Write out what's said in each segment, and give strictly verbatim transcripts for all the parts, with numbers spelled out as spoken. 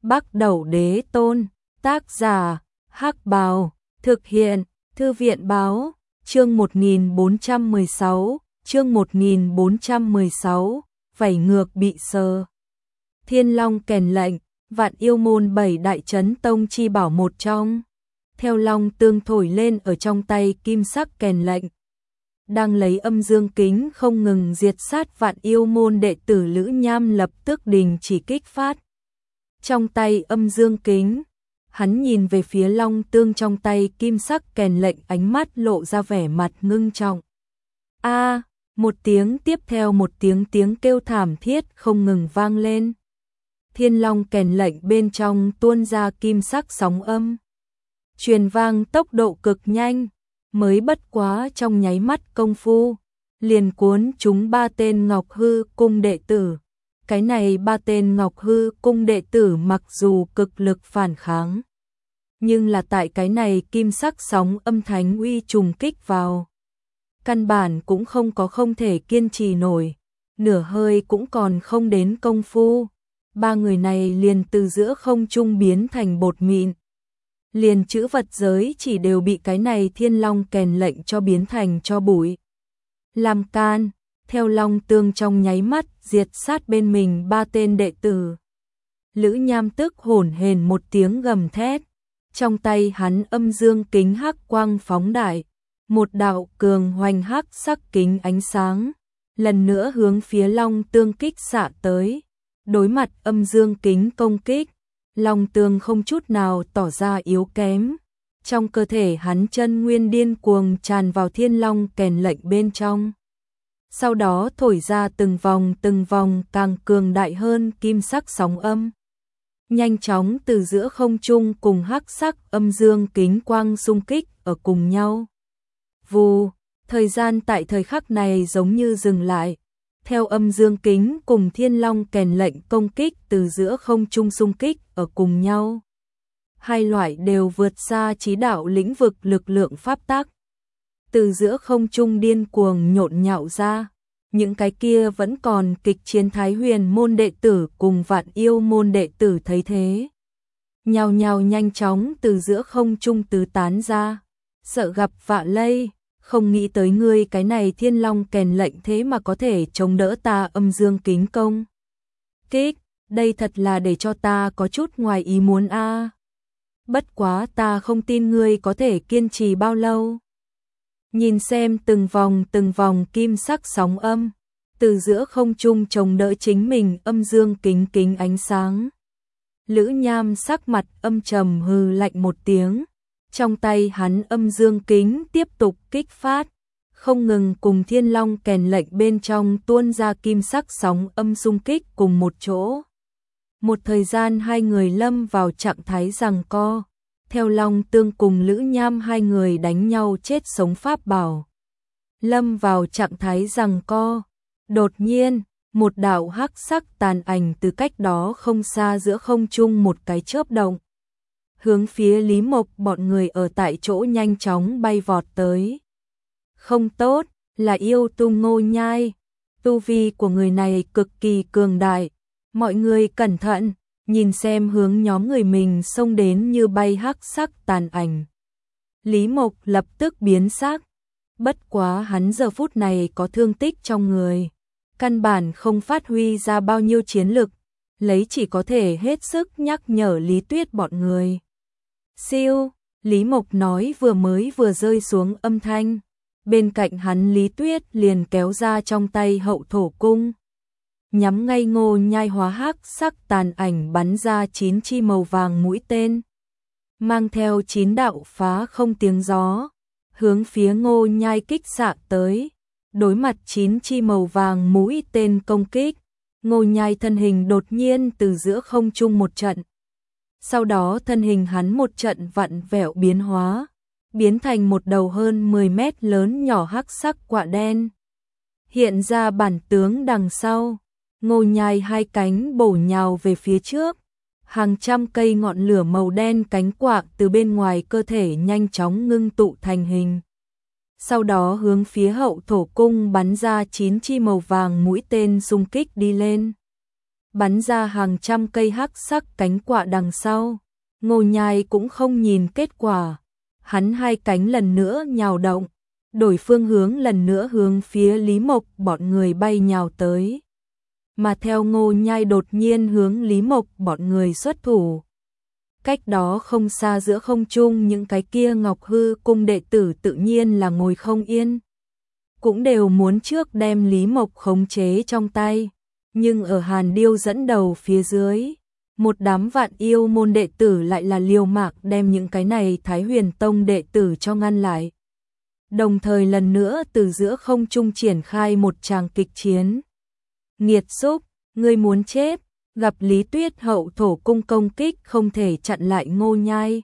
Bắc Đẩu Đế Tôn, tác giả, Hắc Bào, thực hiện, Thư viện Báo, chương một nghìn bốn trăm mười sáu, chương một nghìn bốn trăm mười sáu, vảy ngược bị sờ. Thiên Long kèn lệnh, Vạn Yêu môn bảy đại chấn tông chi bảo một trong. Theo long tương thổi lên ở trong tay kim sắc kèn lệnh, đang lấy âm dương kính không ngừng diệt sát Vạn Yêu môn đệ tử Lữ Nham lập tức đình chỉ kích phát. Trong tay âm dương kính, hắn nhìn về phía long tương trong tay kim sắc kèn lệnh, ánh mắt lộ ra vẻ mặt ngưng trọng. A, một tiếng tiếp theo một tiếng tiếng kêu thảm thiết không ngừng vang lên. Thiên Long kèn lệnh bên trong tuôn ra kim sắc sóng âm, truyền vang tốc độ cực nhanh, mới bất quá trong nháy mắt công phu, liền cuốn chúng ba tên Ngọc Hư cung đệ tử. Cái này ba tên Ngọc Hư cung đệ tử mặc dù cực lực phản kháng, nhưng là tại cái này kim sắc sóng âm thánh uy trùng kích vào, căn bản cũng không có không thể kiên trì nổi, nửa hơi cũng còn không đến công phu, ba người này liền từ giữa không trung biến thành bột mịn. Liền chữ vật giới chỉ đều bị cái này Thiên Long kèn lệnh cho biến thành cho bụi. Làm can, theo long tương trong nháy mắt diệt sát bên mình ba tên đệ tử. Lữ Nham tức hổn hển một tiếng gầm thét, trong tay hắn âm dương kính hắc quang phóng đại, một đạo cường hoành hắc sắc kính ánh sáng, lần nữa hướng phía long tương kích xạ tới. Đối mặt âm dương kính công kích, long tương không chút nào tỏ ra yếu kém. Trong cơ thể hắn chân nguyên điên cuồng tràn vào Thiên Long kèn lệnh bên trong. Sau đó thổi ra từng vòng từng vòng càng cường đại hơn kim sắc sóng âm. Nhanh chóng từ giữa không trung cùng hắc sắc âm dương kính quang xung kích ở cùng nhau. Vù, thời gian tại thời khắc này giống như dừng lại. Theo âm dương kính cùng Thiên Long kèn lệnh công kích từ giữa không trung xung kích ở cùng nhau. Hai loại đều vượt xa chí đạo lĩnh vực lực lượng pháp tắc. Từ giữa không trung điên cuồng nhộn nhạo ra, những cái kia vẫn còn kịch chiến Thái Huyền môn đệ tử cùng Vạn Yêu môn đệ tử thấy thế, nhào nhào nhanh chóng từ giữa không trung tứ tán ra, sợ gặp vạ lây. Không nghĩ tới ngươi cái này Thiên Long kèn lệnh thế mà có thể chống đỡ ta âm dương kính công kích, đây thật là để cho ta có chút ngoài ý muốn a. À. Bất quá ta không tin ngươi có thể kiên trì bao lâu. Nhìn xem từng vòng từng vòng kim sắc sóng âm, từ giữa không trung chống đỡ chính mình âm dương kính kính ánh sáng. Lữ Nham sắc mặt âm trầm hừ lạnh một tiếng. Trong tay hắn âm dương kính tiếp tục kích phát, không ngừng cùng Thiên Long kèn lệnh bên trong tuôn ra kim sắc sóng âm xung kích cùng một chỗ. Một thời gian hai người lâm vào trạng thái giằng co, theo long tương cùng Lữ Nham hai người đánh nhau chết sống pháp bảo. Lâm vào trạng thái giằng co, đột nhiên, một đạo hắc sắc tàn ảnh từ cách đó không xa giữa không trung một cái chớp động. Hướng phía Lý Mộc bọn người ở tại chỗ nhanh chóng bay vọt tới. Không tốt, là yêu tu Ngô Nhai. Tu vi của người này cực kỳ cường đại. Mọi người cẩn thận, nhìn xem hướng nhóm người mình xông đến như bay hắc sắc tàn ảnh. Lý Mộc lập tức biến sắc. Bất quá hắn giờ phút này có thương tích trong người. Căn bản không phát huy ra bao nhiêu chiến lực. Lấy chỉ có thể hết sức nhắc nhở Lý Tuyết bọn người. Siêu, Lý Mộc nói vừa mới vừa rơi xuống âm thanh. Bên cạnh hắn Lý Tuyết liền kéo ra trong tay hậu thổ cung. Nhắm ngay Ngô Nhai hóa hắc sắc tàn ảnh bắn ra chín chi màu vàng mũi tên. Mang theo chín đạo phá không tiếng gió. Hướng phía Ngô Nhai kích xạ tới. Đối mặt chín chi màu vàng mũi tên công kích. Ngô Nhai thân hình đột nhiên từ giữa không trung một trận. Sau đó thân hình hắn một trận vặn vẹo biến hóa, biến thành một đầu hơn mười mét lớn nhỏ hắc sắc quạ đen. Hiện ra bản tướng đằng sau, Ngô Nhai hai cánh bổ nhào về phía trước, hàng trăm cây ngọn lửa màu đen cánh quạ từ bên ngoài cơ thể nhanh chóng ngưng tụ thành hình. Sau đó hướng phía hậu thổ cung bắn ra chín chi màu vàng mũi tên xung kích đi lên. bắn ra hàng trăm cây hắc sắc cánh quạ đằng sau. Ngô Nhai cũng không nhìn kết quả, hắn hai cánh lần nữa nhào động, đổi phương hướng lần nữa hướng phía Lý Mộc bọn người bay nhào tới. Mà theo Ngô Nhai đột nhiên hướng Lý Mộc bọn người xuất thủ. Cách đó không xa giữa không trung những cái kia Ngọc Hư cung đệ tử tự nhiên là ngồi không yên. Cũng đều muốn trước đem Lý Mộc khống chế trong tay. Nhưng ở Hàn Điêu dẫn đầu phía dưới, một đám vạn yêu môn đệ tử lại là liều mạng đem những cái này Thái Huyền Tông đệ tử cho ngăn lại. Đồng thời lần nữa từ giữa không trung triển khai một tràng kịch chiến. Nghiệt xúc, ngươi muốn chết, gặp Lý Tuyết hậu thổ cung công kích không thể chặn lại Ngô Nhai.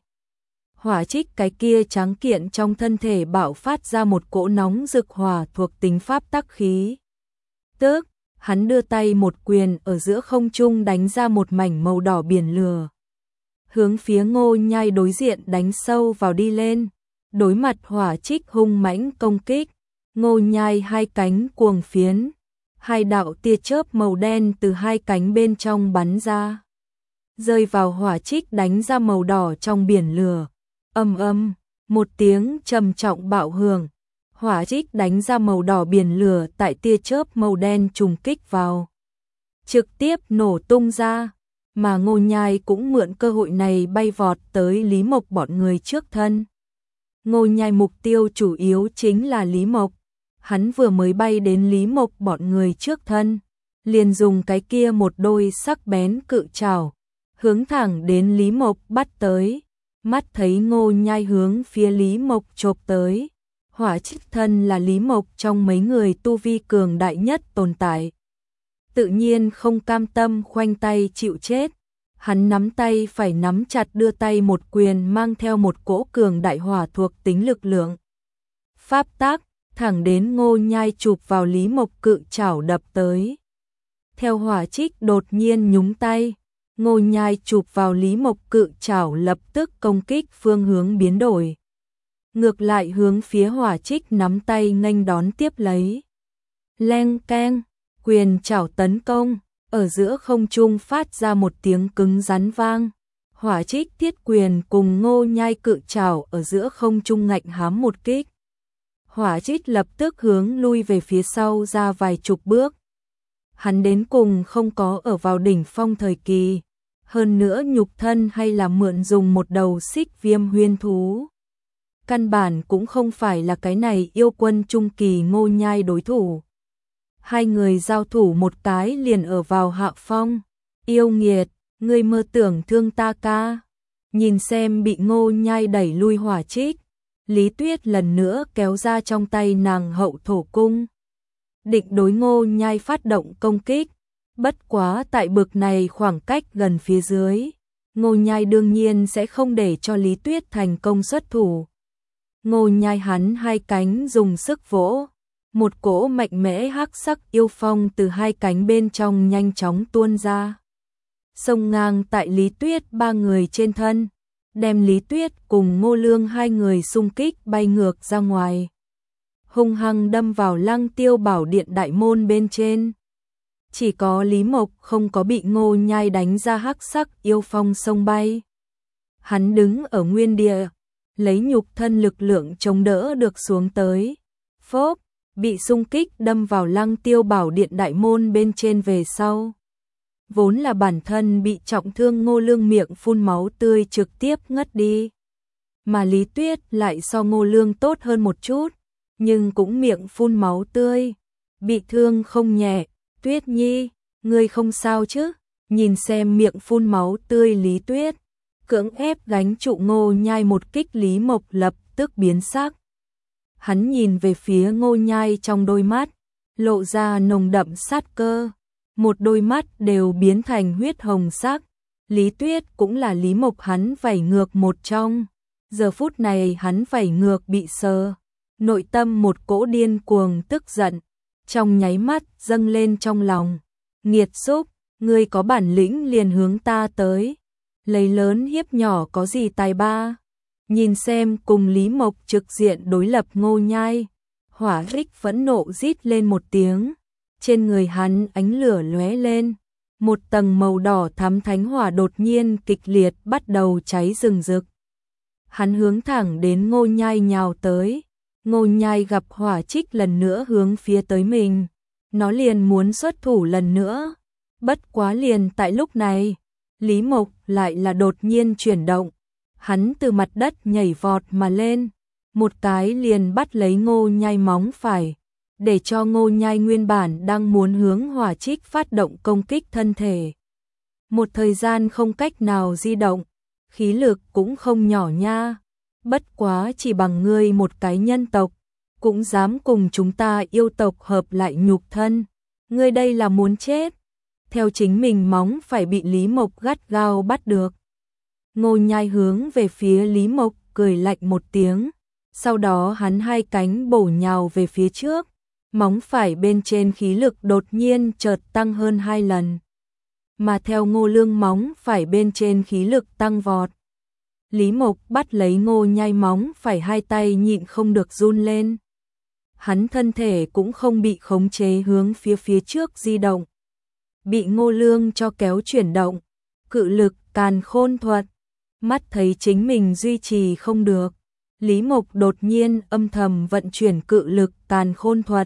Hỏa Trích cái kia tráng kiện trong thân thể bạo phát ra một cỗ nóng rực hỏa thuộc tính pháp tắc khí. Tức, hắn đưa tay một quyền ở giữa không trung đánh ra một mảnh màu đỏ biển lửa. Hướng phía Ngô Nhai đối diện đánh sâu vào đi lên. Đối mặt Hỏa Trích hung mãnh công kích, Ngô Nhai hai cánh cuồng phiến. Hai đạo tia chớp màu đen từ hai cánh bên trong bắn ra. Rơi vào Hỏa Trích đánh ra màu đỏ trong biển lửa. Âm âm, một tiếng trầm trọng bạo hưởng. Hỏa Trích đánh ra màu đỏ biển lửa tại tia chớp màu đen trùng kích vào. Trực tiếp nổ tung ra. Mà Ngô Nhai cũng mượn cơ hội này bay vọt tới Lý Mộc bọn người trước thân. Ngô Nhai mục tiêu chủ yếu chính là Lý Mộc. Hắn vừa mới bay đến Lý Mộc bọn người trước thân, liền dùng cái kia một đôi sắc bén cự trảo, hướng thẳng đến Lý Mộc bắt tới. Mắt thấy Ngô Nhai hướng phía Lý Mộc chộp tới. Hỏa Trích thân là Lý Mộc trong mấy người tu vi cường đại nhất tồn tại. Tự nhiên không cam tâm khoanh tay chịu chết. Hắn nắm tay phải nắm chặt đưa tay một quyền mang theo một cỗ cường đại hỏa thuộc tính lực lượng. Pháp tác, thẳng đến Ngô Nhai chụp vào Lý Mộc cự chảo đập tới. Theo Hỏa Trích đột nhiên nhúng tay, Ngô Nhai chụp vào Lý Mộc cự chảo lập tức công kích phương hướng biến đổi. Ngược lại hướng phía Hỏa Trích nắm tay nghênh đón tiếp lấy. Leng keng, quyền chảo tấn công, ở giữa không trung phát ra một tiếng cứng rắn vang. Hỏa Trích thiết quyền cùng Ngô Nhai cự chảo ở giữa không trung ngạnh hám một kích. Hỏa Trích lập tức hướng lui về phía sau ra vài chục bước. Hắn đến cùng không có ở vào đỉnh phong thời kỳ, hơn nữa nhục thân hay là mượn dùng một đầu xích viêm huyên thú. Căn bản cũng không phải là cái này yêu quân trung kỳ Ngô Nhai đối thủ. Hai người giao thủ một cái liền ở vào hạ phong. Yêu nghiệt, ngươi mơ tưởng thương ta ca. Nhìn xem bị Ngô Nhai đẩy lui Hỏa Trích, Lý Tuyết lần nữa kéo ra trong tay nàng hậu thổ cung. Định đối Ngô Nhai phát động công kích. Bất quá tại bực này khoảng cách gần phía dưới, Ngô Nhai đương nhiên sẽ không để cho Lý Tuyết thành công xuất thủ. Ngô Nhai hắn hai cánh dùng sức vỗ. Một cỗ mạnh mẽ hắc sắc yêu phong từ hai cánh bên trong nhanh chóng tuôn ra. Xông ngang tại Lý Tuyết ba người trên thân, đem Lý Tuyết cùng Ngô Lương hai người xung kích bay ngược ra ngoài. Hung hăng đâm vào Lăng Tiêu Bảo Điện đại môn bên trên. Chỉ có Lý Mộc không có bị Ngô Nhai đánh ra hắc sắc yêu phong xông bay. Hắn đứng ở nguyên địa, lấy nhục thân lực lượng chống đỡ được xuống tới. Phốp, bị xung kích đâm vào Lăng Tiêu Bảo Điện đại môn bên trên về sau. Vốn là bản thân bị trọng thương Ngô Lương miệng phun máu tươi trực tiếp ngất đi. Mà Lý Tuyết lại so Ngô Lương tốt hơn một chút, nhưng cũng miệng phun máu tươi, bị thương không nhẹ. Tuyết Nhi, ngươi không sao chứ? Nhìn xem miệng phun máu tươi Lý Tuyết, cưỡng ép gánh trụ Ngô Nhai một kích, Lý Mộc lập tức biến sắc. Hắn nhìn về phía Ngô Nhai trong đôi mắt, lộ ra nồng đậm sát cơ. Một đôi mắt đều biến thành huyết hồng sắc. Lý Tuyết cũng là Lý Mộc hắn vảy ngược một trong. Giờ phút này hắn vảy ngược bị sờ. Nội tâm một cỗ điên cuồng tức giận. Trong nháy mắt dâng lên trong lòng. Nghiệt xúc, ngươi có bản lĩnh liền hướng ta tới. Lấy lớn hiếp nhỏ có gì tài ba. Nhìn xem cùng Lý Mộc trực diện đối lập Ngô Nhai. Hỏa Trích phẫn nộ rít lên một tiếng. Trên người hắn ánh lửa lóe lên. một tầng màu đỏ thắm thánh hỏa đột nhiên kịch liệt bắt đầu cháy rừng rực. Hắn hướng thẳng đến Ngô Nhai nhào tới. Ngô Nhai gặp hỏa trích lần nữa hướng phía tới mình, nó liền muốn xuất thủ lần nữa. Bất quá liền tại lúc này, Lý Mộc lại là đột nhiên chuyển động. Hắn từ mặt đất nhảy vọt mà lên, một cái liền bắt lấy Ngô Nhai móng phải, để cho Ngô Nhai nguyên bản đang muốn hướng hỏa trích phát động công kích thân thể. Một thời gian không cách nào di động, khí lực cũng không nhỏ nha. Bất quá chỉ bằng ngươi một cái nhân tộc, cũng dám cùng chúng ta yêu tộc hợp lại nhục thân. Ngươi đây là muốn chết. Theo chính mình móng phải bị Lý Mộc gắt gao bắt được. Ngô Nhai hướng về phía Lý Mộc cười lạnh một tiếng. Sau đó hắn hai cánh bổ nhào về phía trước. Móng phải bên trên khí lực đột nhiên chợt tăng hơn hai lần. Mà theo Ngô Lương móng phải bên trên khí lực tăng vọt. Lý Mộc bắt lấy Ngô Nhai móng phải hai tay nhịn không được run lên. Hắn thân thể cũng không bị khống chế hướng phía phía trước di động. Bị Ngô Lương cho kéo chuyển động. Cự lực càn khôn thuật. Mắt thấy chính mình duy trì không được. Lý Mộc đột nhiên âm thầm vận chuyển cự lực càn khôn thuật.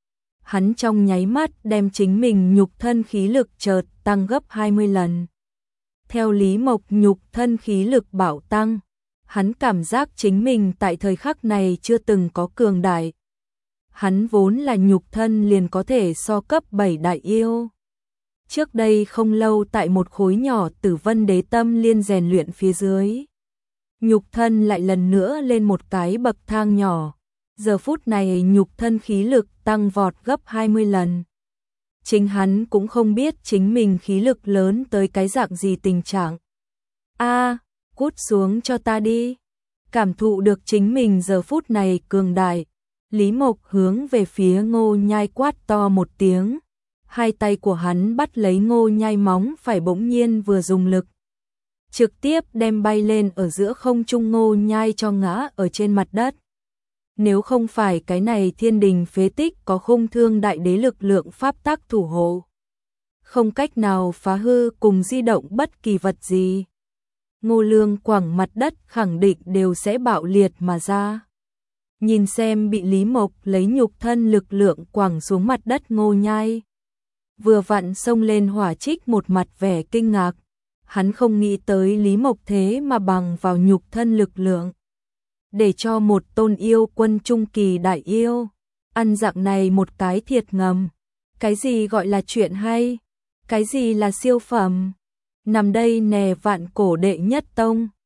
Hắn trong nháy mắt đem chính mình nhục thân khí lực chợt tăng gấp hai mươi lần. Theo Lý Mộc nhục thân khí lực bạo tăng, hắn cảm giác chính mình tại thời khắc này chưa từng có cường đại. Hắn vốn là nhục thân liền có thể so cấp bảy đại yêu. Trước đây không lâu tại một khối nhỏ Tử Vân Đế Tâm liên rèn luyện phía dưới. Nhục thân lại lần nữa lên một cái bậc thang nhỏ. Giờ phút này nhục thân khí lực tăng vọt gấp hai mươi lần. Chính hắn cũng không biết chính mình khí lực lớn tới cái dạng gì tình trạng. A, cút xuống cho ta đi. Cảm thụ được chính mình giờ phút này cường đại, Lý Mộc hướng về phía Ngô Nhai quát to một tiếng. Hai tay của hắn bắt lấy Ngô Nhai móng phải bỗng nhiên vừa dùng lực. Trực tiếp đem bay lên ở giữa không trung Ngô Nhai cho ngã ở trên mặt đất. Nếu không phải cái này thiên đình phế tích có khung thương đại đế lực lượng pháp tắc thủ hộ, không cách nào phá hư cùng di động bất kỳ vật gì. Ngô Lương quẳng mặt đất khẳng định đều sẽ bạo liệt mà ra. Nhìn xem bị Lý Mộc lấy nhục thân lực lượng quẳng xuống mặt đất Ngô Nhai. Vừa vặn xông lên hỏa trích một mặt vẻ kinh ngạc. Hắn không nghĩ tới Lý Mộc thế mà bằng vào nhục thân lực lượng. Để cho một tôn yêu quân trung kỳ đại yêu ăn dạng này một cái thiệt ngầm. Cái gì gọi là chuyện hay? Cái gì là siêu phẩm? Nằm đây nè vạn cổ đệ nhất tông.